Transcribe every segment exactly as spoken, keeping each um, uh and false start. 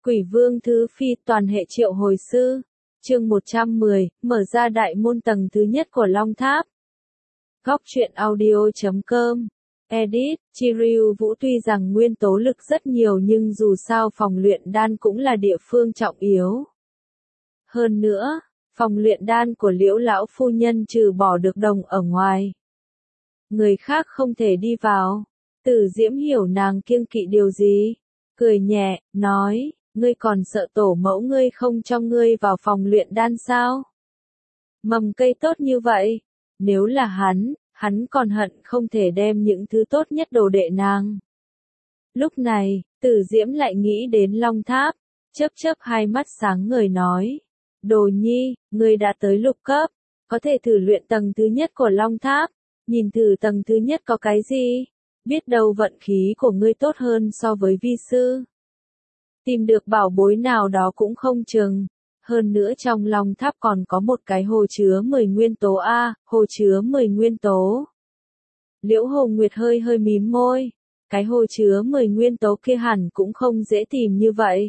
Quỷ Vương Thứ Phi toàn hệ triệu hồi sư. Chương một trăm mười, mở ra đại môn tầng thứ nhất của Long Tháp. Góc truyện audio chấm com. Edit, Chiryu Vũ tuy rằng nguyên tố lực rất nhiều nhưng dù sao phòng luyện đan cũng là địa phương trọng yếu. Hơn nữa, phòng luyện đan của Liễu lão phu nhân trừ bỏ được đồng ở ngoài, người khác không thể đi vào. Tử Diễm hiểu nàng kiêng kỵ điều gì, cười nhẹ, nói, ngươi còn sợ tổ mẫu ngươi không cho ngươi vào phòng luyện đan sao? Mầm cây tốt như vậy, nếu là hắn, hắn còn hận không thể đem những thứ tốt nhất đồ đệ nàng. Lúc này, Tử Diễm lại nghĩ đến Long Tháp, chớp chớp hai mắt sáng ngời nói, Đồ Nhi, ngươi đã tới lục cấp, có thể thử luyện tầng thứ nhất của Long Tháp, nhìn thử tầng thứ nhất có cái gì, biết đâu vận khí của ngươi tốt hơn so với vi sư. Tìm được bảo bối nào đó cũng không chừng. Hơn nữa trong Long Tháp còn có một cái hồ chứa mười nguyên tố A, hồ chứa mười nguyên tố. Liễu Hồ Nguyệt hơi hơi mím môi. Cái hồ chứa mười nguyên tố kia hẳn cũng không dễ tìm như vậy.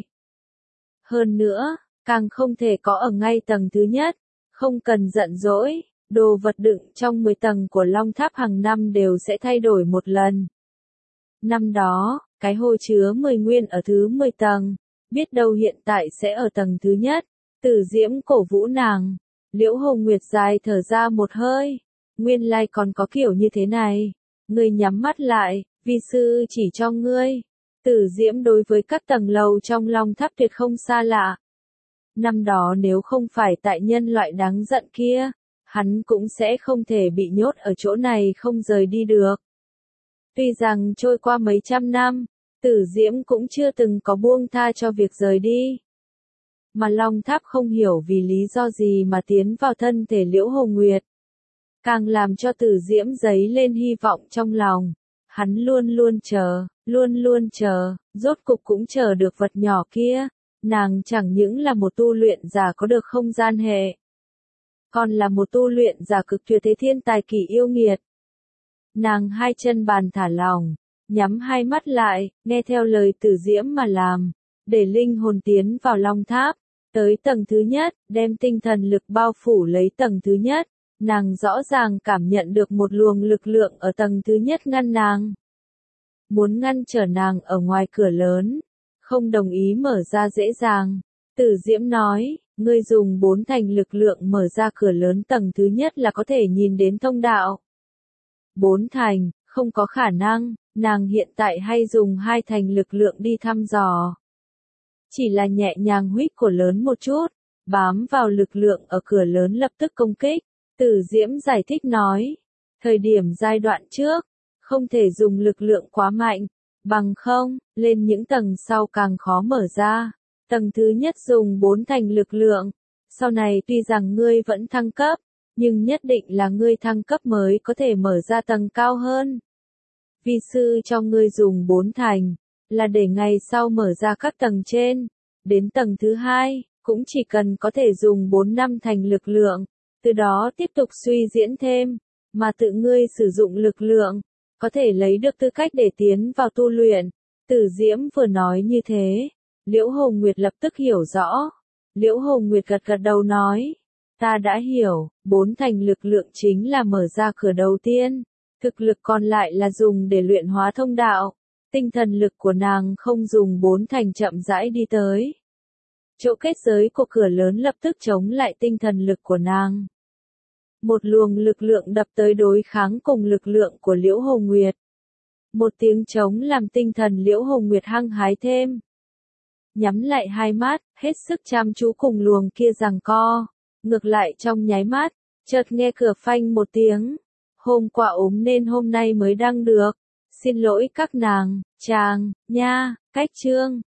Hơn nữa, càng không thể có ở ngay tầng thứ nhất. Không cần giận dỗi, đồ vật đựng trong mười tầng của Long Tháp hàng năm đều sẽ thay đổi một lần. Năm đó, cái hồ chứa mười nguyên ở thứ mười tầng, biết đâu hiện tại sẽ ở tầng thứ nhất. Tử Diễm cổ vũ nàng. Liễu Hồ Nguyệt dài thở ra một hơi. Nguyên lai còn có kiểu như thế này. Ngươi nhắm mắt lại, vi sư chỉ cho ngươi. Tử Diễm đối với các tầng lầu trong Long Tháp tuyệt không xa lạ. Năm đó nếu không phải tại nhân loại đáng giận kia, hắn cũng sẽ không thể bị nhốt ở chỗ này không rời đi được. Tuy rằng trôi qua mấy trăm năm, Tử Diễm cũng chưa từng có buông tha cho việc rời đi. Mà Long Tháp không hiểu vì lý do gì mà tiến vào thân thể Liễu Hồ Nguyệt. Càng làm cho Tử Diễm dấy lên hy vọng trong lòng. Hắn luôn luôn chờ, luôn luôn chờ, rốt cục cũng chờ được vật nhỏ kia. Nàng chẳng những là một tu luyện giả có được không gian hệ, còn là một tu luyện giả cực tuyệt thế thiên tài kỳ yêu nghiệt. Nàng hai chân bàn thả lỏng, nhắm hai mắt lại, nghe theo lời Tử Diễm mà làm, để linh hồn tiến vào Long Tháp, tới tầng thứ nhất, đem tinh thần lực bao phủ lấy tầng thứ nhất, nàng rõ ràng cảm nhận được một luồng lực lượng ở tầng thứ nhất ngăn nàng. Muốn ngăn trở nàng ở ngoài cửa lớn, không đồng ý mở ra dễ dàng. Tử Diễm nói, ngươi dùng bốn thành lực lượng mở ra cửa lớn tầng thứ nhất là có thể nhìn đến thông đạo. Bốn thành, không có khả năng, nàng hiện tại hay dùng hai thành lực lượng đi thăm dò. Chỉ là nhẹ nhàng huýt cửa lớn một chút, bám vào lực lượng ở cửa lớn lập tức công kích. Tử Diễm giải thích nói, thời điểm giai đoạn trước, không thể dùng lực lượng quá mạnh, bằng không, lên những tầng sau càng khó mở ra. Tầng thứ nhất dùng bốn thành lực lượng, sau này tuy rằng ngươi vẫn thăng cấp, nhưng nhất định là ngươi thăng cấp mới có thể mở ra tầng cao hơn. Vi sư cho ngươi dùng bốn thành, là để ngày sau mở ra các tầng trên, đến tầng thứ hai, cũng chỉ cần có thể dùng bốn năm thành lực lượng, từ đó tiếp tục suy diễn thêm, mà tự ngươi sử dụng lực lượng, có thể lấy được tư cách để tiến vào tu luyện. Tử Diễm vừa nói như thế, Liễu Hồ Nguyệt lập tức hiểu rõ. Liễu Hồ Nguyệt gật gật đầu nói, ta đã hiểu, bốn thành lực lượng chính là mở ra cửa đầu tiên, thực lực còn lại là dùng để luyện hóa thông đạo. Tinh thần lực của nàng không dùng bốn thành chậm rãi đi tới. Chỗ kết giới của cửa lớn lập tức chống lại tinh thần lực của nàng. Một luồng lực lượng đập tới đối kháng cùng lực lượng của Liễu Hồ Nguyệt. Một tiếng trống làm tinh thần Liễu Hồ Nguyệt hăng hái thêm. Nhắm lại hai mắt, hết sức chăm chú cùng luồng kia giằng co. Ngược lại trong nháy mắt, chợt nghe cửa phanh một tiếng. Hôm qua ốm nên hôm nay mới đăng được. Xin lỗi các nàng, chàng, nha, cách chương.